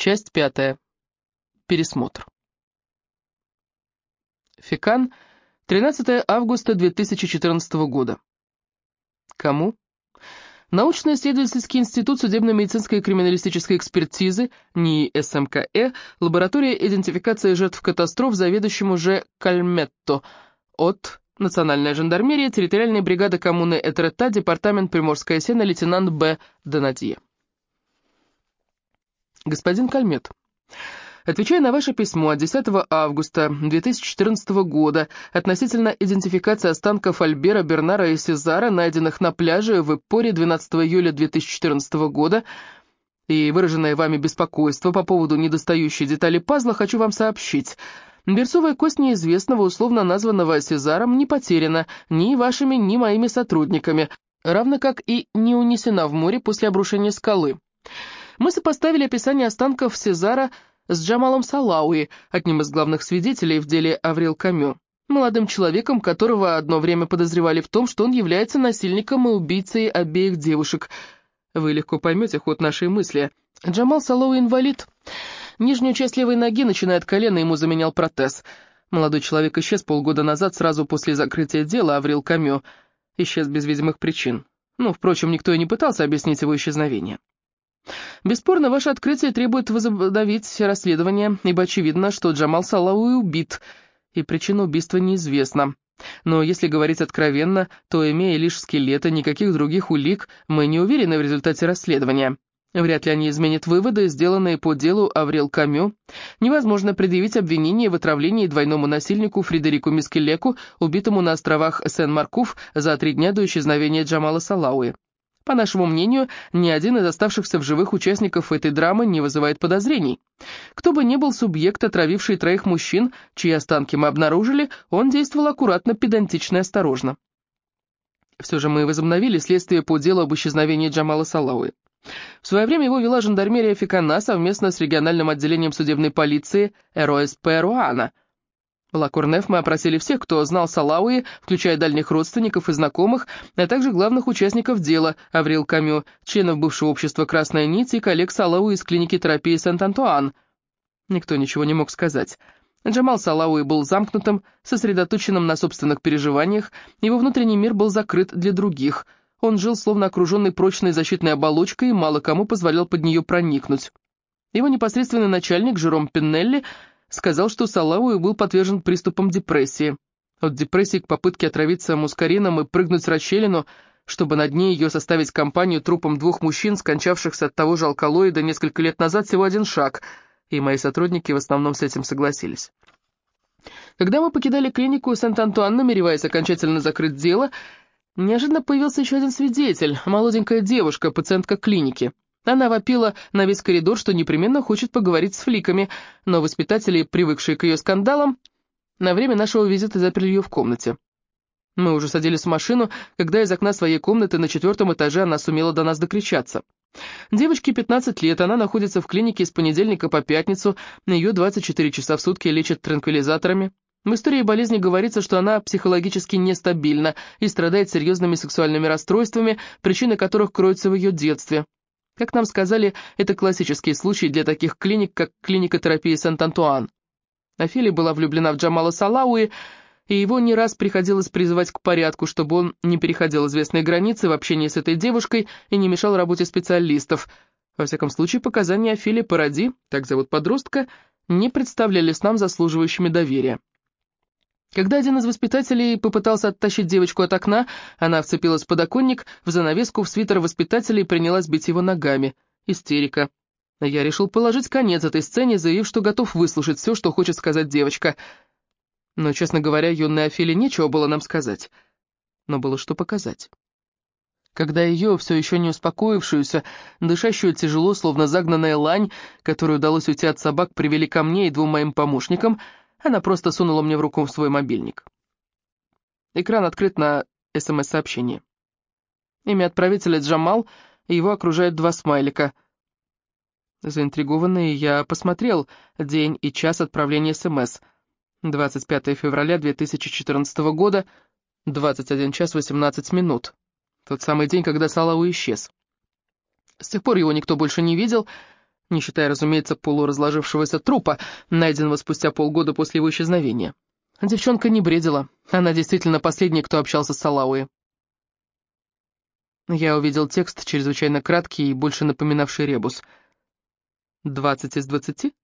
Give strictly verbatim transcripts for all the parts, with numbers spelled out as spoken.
Часть пятая. Пересмотр. Фекан, тринадцатое августа две тысячи четырнадцатого года. Кому? Научно-исследовательский институт судебно-медицинской и криминалистической экспертизы, НИИ СМКЭ, лаборатория идентификации жертв катастроф, заведующему Ж. Кальметто, от Национальная жандармерия, территориальная бригада коммуны Этерета, департамент Приморская Сена, лейтенант Б. Донадье. Господин Кальмет, отвечая на ваше письмо от десятого августа две тысячи четырнадцатого года относительно идентификации останков Альбера, Бернара и Сезара, найденных на пляже в Иппоре двенадцатого июля две тысячи четырнадцатого года, и выраженное вами беспокойство по поводу недостающей детали пазла, хочу вам сообщить. Берцовая кость неизвестного, условно названного Сезаром, не потеряна ни вашими, ни моими сотрудниками, равно как и не унесена в море после обрушения скалы. Мы сопоставили описание останков Сезара с Джамалом Салауи, одним из главных свидетелей в деле Аврил Камю, молодым человеком, которого одно время подозревали в том, что он является насильником и убийцей обеих девушек. Вы легко поймете ход нашей мысли. Джамал Салауи инвалид. Нижнюю часть левой ноги, начиная от колена, ему заменял протез. Молодой человек исчез полгода назад, сразу после закрытия дела Аврил Камю. Исчез без видимых причин. Ну, впрочем, никто и не пытался объяснить его исчезновение. Бесспорно, ваше открытие требует возобновить расследование, ибо очевидно, что Джамал Салауи убит, и причина убийства неизвестна. Но если говорить откровенно, то, имея лишь скелеты, никаких других улик, мы не уверены в результате расследования. Вряд ли они изменят выводы, сделанные по делу Аврил Камю. Невозможно предъявить обвинение в отравлении двойному насильнику Фредерику Мискелеку, убитому на островах Сен-Маркуф за три дня до исчезновения Джамала Салауи. По нашему мнению, ни один из оставшихся в живых участников этой драмы не вызывает подозрений. Кто бы ни был субъект, отравивший троих мужчин, чьи останки мы обнаружили, он действовал аккуратно, педантично и осторожно. Все же мы возобновили следствие по делу об исчезновении Джамала Салауи. В свое время его вела жандармерия Фекана совместно с региональным отделением судебной полиции РОСП Руана. В Ла-Корнеф мы опросили всех, кто знал Салауи, включая дальних родственников и знакомых, а также главных участников дела Аврил Камю, членов бывшего общества «Красная нить» и коллег Салауи из клиники терапии Сент-Антуан. Никто ничего не мог сказать. Джамал Салауи был замкнутым, сосредоточенным на собственных переживаниях, его внутренний мир был закрыт для других. Он жил словно окруженный прочной защитной оболочкой и мало кому позволял под нее проникнуть. Его непосредственный начальник Жером Пиннелли сказал, что Салауи был подвержен приступам депрессии. От депрессии к попытке отравиться мускарином и прыгнуть в расщелину, чтобы на дне ее составить компанию трупам двух мужчин, скончавшихся от того же алкалоида несколько лет назад, всего один шаг, и мои сотрудники в основном с этим согласились. Когда мы покидали клинику Сент-Антуан, намереваясь окончательно закрыть дело, неожиданно появился еще один свидетель, молоденькая девушка, пациентка клиники. Она вопила на весь коридор, что непременно хочет поговорить с фликами, но воспитатели, привыкшие к ее скандалам, на время нашего визита заперли ее в комнате. Мы уже садились в машину, когда из окна своей комнаты на четвертом этаже она сумела до нас докричаться. Девочке пятнадцать лет, она находится в клинике с понедельника по пятницу, ее двадцать четыре часа в сутки лечат транквилизаторами. В истории болезни говорится, что она психологически нестабильна и страдает серьезными сексуальными расстройствами, причины которых кроются в ее детстве. Как нам сказали, это классический случай для таких клиник, как клиника терапии Сент-Антуан. Офелия была влюблена в Джамала Салауи, и его не раз приходилось призывать к порядку, чтобы он не переходил известные границы в общении с этой девушкой и не мешал работе специалистов. Во всяком случае, показания Офелии Паради, так зовут подростка, не представлялись нам заслуживающими доверия. Когда один из воспитателей попытался оттащить девочку от окна, она вцепилась в подоконник, в занавеску, в свитер воспитателя и принялась бить его ногами. Истерика. Я решил положить конец этой сцене, заявив, что готов выслушать все, что хочет сказать девочка. Но, честно говоря, юной Офелии нечего было нам сказать. Но было что показать. Когда ее, все еще не успокоившуюся, дышащую тяжело, словно загнанная лань, которой удалось уйти от собак, привели ко мне и двум моим помощникам, она просто сунула мне в руку свой мобильник. Экран открыт на СМС-сообщение. Имя отправителя Джамал, и его окружают два смайлика. Заинтригованный, я посмотрел день и час отправления СМС. двадцать пятое февраля две тысячи четырнадцатого года, двадцать один час восемнадцать минут. Тот самый день, когда Салауи исчез. С тех пор его никто больше не видел. не считая, разумеется, полуразложившегося трупа, найденного спустя полгода после его исчезновения. Девчонка не бредила, она действительно последняя, кто общался с Салауи. Я увидел текст, чрезвычайно краткий и больше напоминавший ребус. «Двадцать из двадцати?»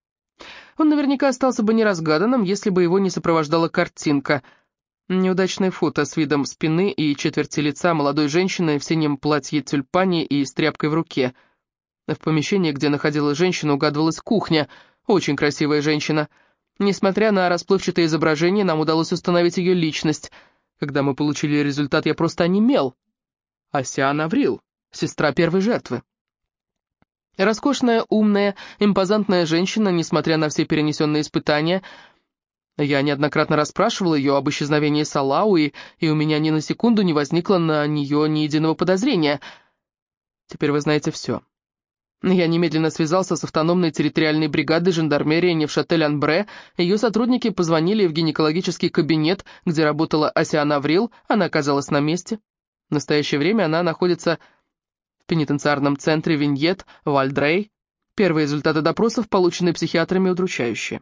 Он наверняка остался бы неразгаданным, если бы его не сопровождала картинка. Неудачное фото с видом спины и четверти лица молодой женщины в синем платье тюльпане и с тряпкой в руке. В помещении, где находилась женщина, угадывалась кухня. Очень красивая женщина. Несмотря на расплывчатое изображение, нам удалось установить ее личность. Когда мы получили результат, я просто онемел. Асиан Аврил, сестра первой жертвы. Роскошная, умная, импозантная женщина, несмотря на все перенесенные испытания. Я неоднократно расспрашивал ее об исчезновении Салауи, и у меня ни на секунду не возникло на нее ни единого подозрения. Теперь вы знаете все. Я немедленно связался с автономной территориальной бригадой жандармерии Невшатель-Анбре. Ее сотрудники позвонили в гинекологический кабинет, где работала Асиан Аврил, она оказалась на месте. В настоящее время она находится в пенитенциарном центре Виньет, Вальдрей. Первые результаты допросов, полученные психиатрами, удручающие.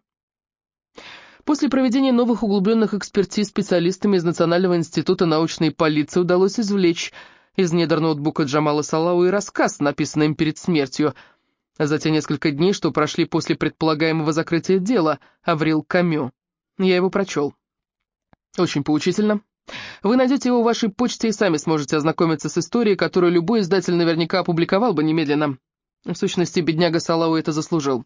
После проведения новых углубленных экспертиз специалистами из Национального института научной полиции удалось извлечь из недр ноутбука Джамала Салауи рассказ, написанный им перед смертью. За те несколько дней, что прошли после предполагаемого закрытия дела, Аврил Камю. Я его прочел. Очень поучительно. Вы найдете его в вашей почте и сами сможете ознакомиться с историей, которую любой издатель наверняка опубликовал бы немедленно. В сущности, бедняга Салауи это заслужил.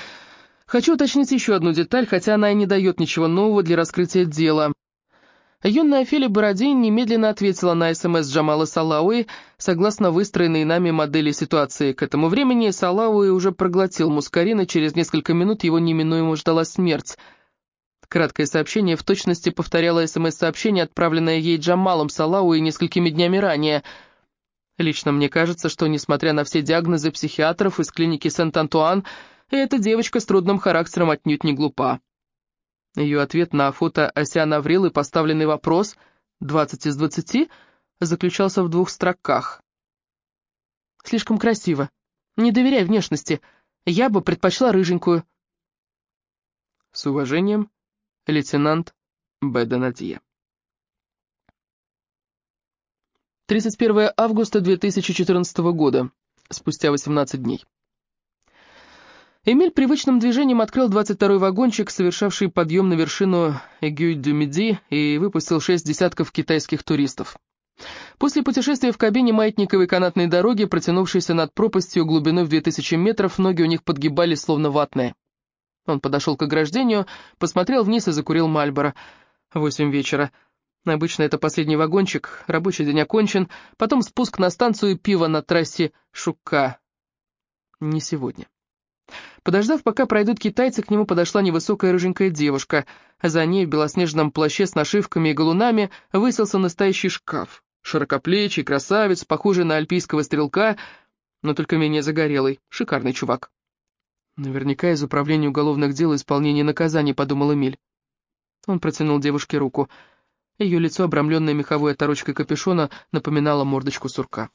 Хочу уточнить еще одну деталь, хотя она и не дает ничего нового для раскрытия дела. Юная Офелия Бородин немедленно ответила на СМС Джамала Салауи, согласно выстроенной нами модели ситуации. К этому времени Салауи уже проглотил мускарин, и через несколько минут его неминуемо ждала смерть. Краткое сообщение в точности повторяло СМС-сообщение, отправленное ей Джамалом Салауи несколькими днями ранее. Лично мне кажется, что, несмотря на все диагнозы психиатров из клиники Сент-Антуан, эта девочка с трудным характером отнюдь не глупа. Ее ответ на фото Асиан Аврил и поставленный вопрос «двадцать из двадцати» заключался в двух строках. «Слишком красиво. Не доверяй внешности. Я бы предпочла рыженькую». С уважением, лейтенант Б. Донатье. тридцать первое августа две тысячи четырнадцатого года. Спустя восемнадцать дней. Эмиль привычным движением открыл двадцать второй вагончик, совершавший подъем на вершину Эгюй-дю-Миди, и выпустил шесть десятков китайских туристов. После путешествия в кабине маятниковой канатной дороги, протянувшейся над пропастью глубиной в две тысячи метров, ноги у них подгибались, словно ватные. Он подошел к ограждению, посмотрел вниз и закурил Мальборо. Восемь вечера. Обычно это последний вагончик, рабочий день окончен, потом спуск на станцию и пиво на трассе Шука. Не сегодня. Подождав, пока пройдут китайцы, к нему подошла невысокая рыженькая девушка. За ней в белоснежном плаще с нашивками и галунами высился настоящий шкаф. Широкоплечий, красавец, похожий на альпийского стрелка, но только менее загорелый. Шикарный чувак. Наверняка из управления уголовных дел и исполнения наказаний, подумал Эмиль. Он протянул девушке руку. Ее лицо, обрамленное меховой оторочкой капюшона, напоминало мордочку сурка.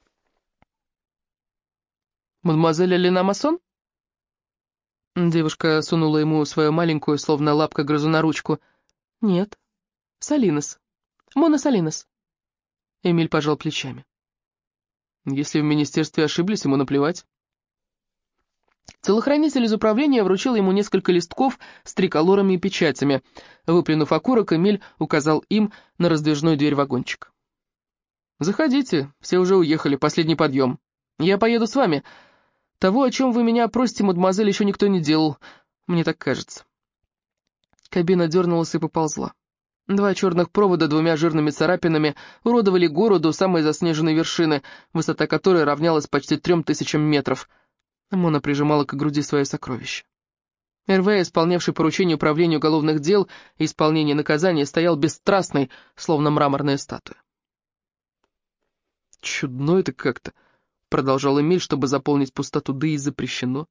«Мадемуазель Элена Массон?» Девушка сунула ему свою маленькую, словно лапка грызуна, ручку. «Нет. Салинос. Мона Салинос». Эмиль пожал плечами. Если в министерстве ошиблись, ему наплевать. Телохранитель из управления вручил ему несколько листков с триколорами и печатями. Выплюнув окурок, Эмиль указал им на раздвижную дверь вагончика. «Заходите, все уже уехали, последний подъем. Я поеду с вами. Того, о чем вы меня просите, мадемуазель, еще никто не делал. Мне так кажется». Кабина дернулась и поползла. Два черных провода двумя жирными царапинами уродовали гору до самой заснеженной вершины, высота которой равнялась почти трем тысячам метров. Мона прижимала к груди свое сокровище. эр вэ, исполнявший поручение управления уголовных дел и исполнения наказания, стоял бесстрастный, словно мраморная статуя. «Чудно это как-то», — продолжал Эмиль, чтобы заполнить пустоту, да и запрещено.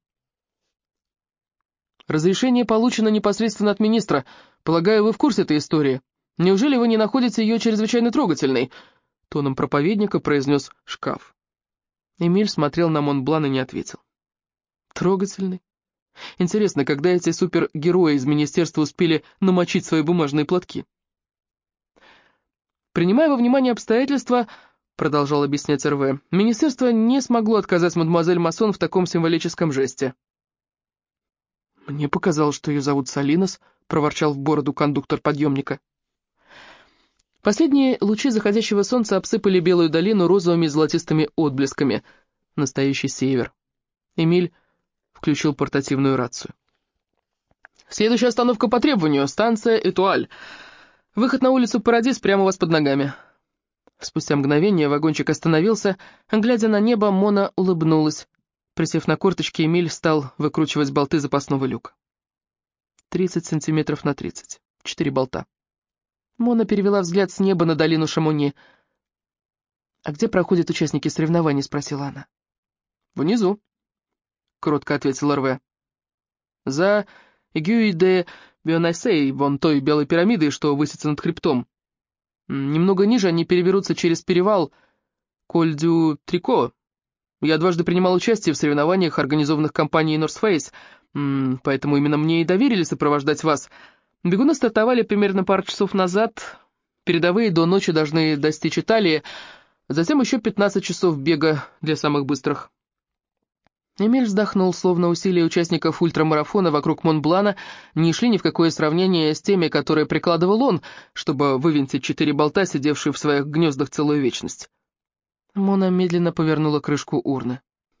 «Разрешение получено непосредственно от министра. Полагаю, вы в курсе этой истории. Неужели вы не находите ее чрезвычайно трогательной?» Тоном проповедника произнес шкаф. Эмиль смотрел на Монблан и не ответил. Трогательный. Интересно, когда эти супергерои из министерства успели намочить свои бумажные платки? «Принимая во внимание обстоятельства, — продолжал объяснять эр вэ, — министерство не смогло отказать мадемуазель Массон в таком символическом жесте». «Мне показалось, что ее зовут Салинос», — проворчал в бороду кондуктор подъемника. Последние лучи заходящего солнца обсыпали белую долину розовыми и золотистыми отблесками. Настоящий север. Эмиль включил портативную рацию. «Следующая остановка по требованию. Станция Этуаль. Выход на улицу Парадис прямо у вас под ногами». Спустя мгновение вагончик остановился. Глядя на небо, Мона улыбнулась. Присев на корточки, Эмиль стал выкручивать болты запасного люка. тридцать сантиметров на тридцать. Четыре болта. Мона перевела взгляд с неба на долину Шамони. «А где проходят участники соревнований?» — спросила она. «Внизу», — кротко ответил эр вэ. «За Эгюи де Бионайсей, вон той белой пирамидой, что высится над хребтом. Немного ниже они переберутся через перевал Коль-дю-Трико. Я дважды принимал участие в соревнованиях, организованных компанией North Face, поэтому именно мне и доверили сопровождать вас. Бегуны стартовали примерно пару часов назад. Передовые до ночи должны достичь Италии, затем еще пятнадцать часов бега для самых быстрых». Эмиль вздохнул, словно усилия участников ультрамарафона вокруг Монблана не шли ни в какое сравнение с теми, которые прикладывал он, чтобы вывинтить четыре болта, сидевшие в своих гнездах целую вечность. Мона медленно повернула крышку урны.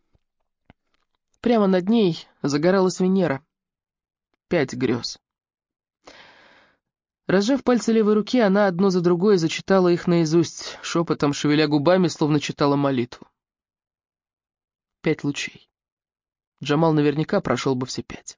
Прямо над ней загоралась Венера. Пять грез. Разжав пальцы левой руки, она одно за другой зачитала их наизусть, шепотом шевеля губами, словно читала молитву. Пять лучей. Джамал наверняка прошел бы все пять.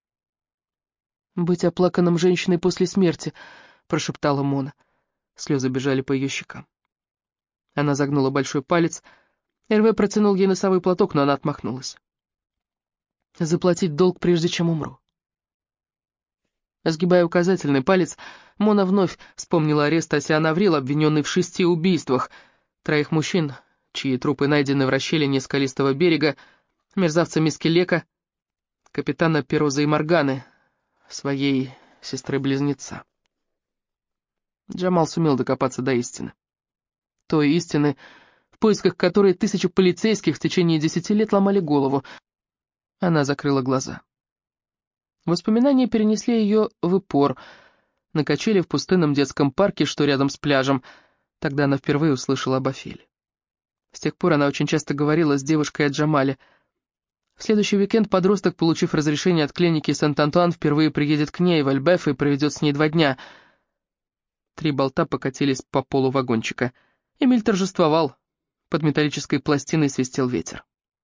«Быть оплаканным женщиной после смерти», — прошептала Мона. Слезы бежали по ее щекам. Она загнула большой палец. эр вэ протянул ей носовой платок, но она отмахнулась. «Заплатить долг, прежде чем умру». Сгибая указательный палец, Мона вновь вспомнила арест Асиан Аврил, обвиненный в шести убийствах. Троих мужчин, чьи трупы найдены в расщелине скалистого берега, мерзавца Миски Лека, капитана Пероза и Морганы, своей сестры-близнеца. Джамал сумел докопаться до истины. Той истины, в поисках которой тысячи полицейских в течение десяти лет ломали голову. Она закрыла глаза. Воспоминания перенесли ее в Иппор, на качели в пустынном детском парке, что рядом с пляжем. Тогда она впервые услышала об Офеле. С тех пор она очень часто говорила с девушкой о Джамале. В следующий уикенд подросток, получив разрешение от клиники Сент-Антуан, впервые приедет к ней в Альбеф и проведет с ней два дня. Три болта покатились по полу вагончика. Эмиль торжествовал. Под металлической пластиной свистел ветер.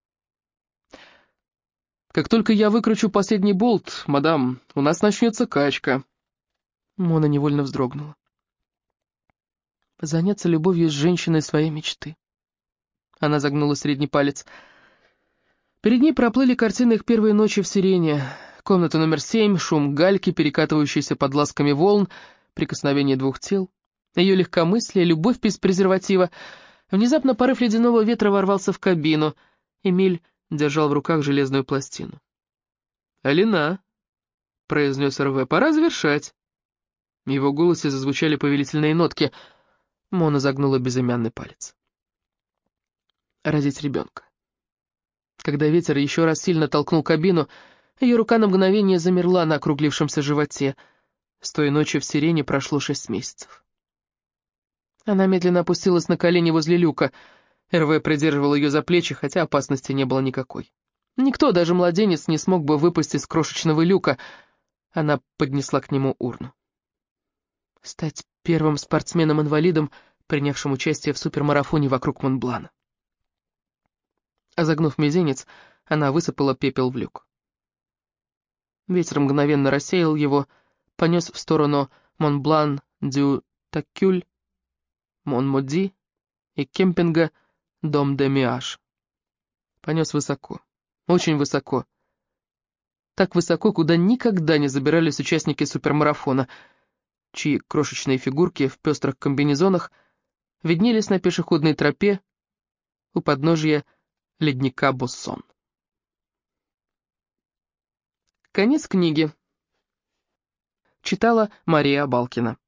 «Как только я выкручу последний болт, мадам, у нас начнется качка». Мона невольно вздрогнула. Заняться любовью с женщиной своей мечты. Она загнула средний палец. Перед ней проплыли картины их первой ночи в Сирене. Комната номер семь, шум гальки, перекатывающийся под ласками волн, прикосновение двух тел, ее легкомыслие, любовь без презерватива. Внезапно порыв ледяного ветра ворвался в кабину. Эмиль держал в руках железную пластину. «Алина», — произнес эр вэ, — «пора завершать». В его голосе зазвучали повелительные нотки. Мона загнула безымянный палец. Родить ребенка. Когда ветер еще раз сильно толкнул кабину, ее рука на мгновение замерла на округлившемся животе. С той ночи в Сирене прошло шесть месяцев. Она медленно опустилась на колени возле люка. эр вэ придерживал ее за плечи, хотя опасности не было никакой. Никто, даже младенец, не смог бы выпасть из крошечного люка. Она поднесла к нему урну. Стать первым спортсменом-инвалидом, принявшим участие в супермарафоне вокруг Монблана. Загнув мизинец, она высыпала пепел в люк. Ветер мгновенно рассеял его, понес в сторону Монблан-дю-Таккюль, Монмоди и кемпинга Дом-де-Миаш. Понес высоко, очень высоко. Так высоко, куда никогда не забирались участники супермарафона, чьи крошечные фигурки в пестрых комбинезонах виднелись на пешеходной тропе у подножья ледника Боссон. Конец книги. Читала Мария Абалкина.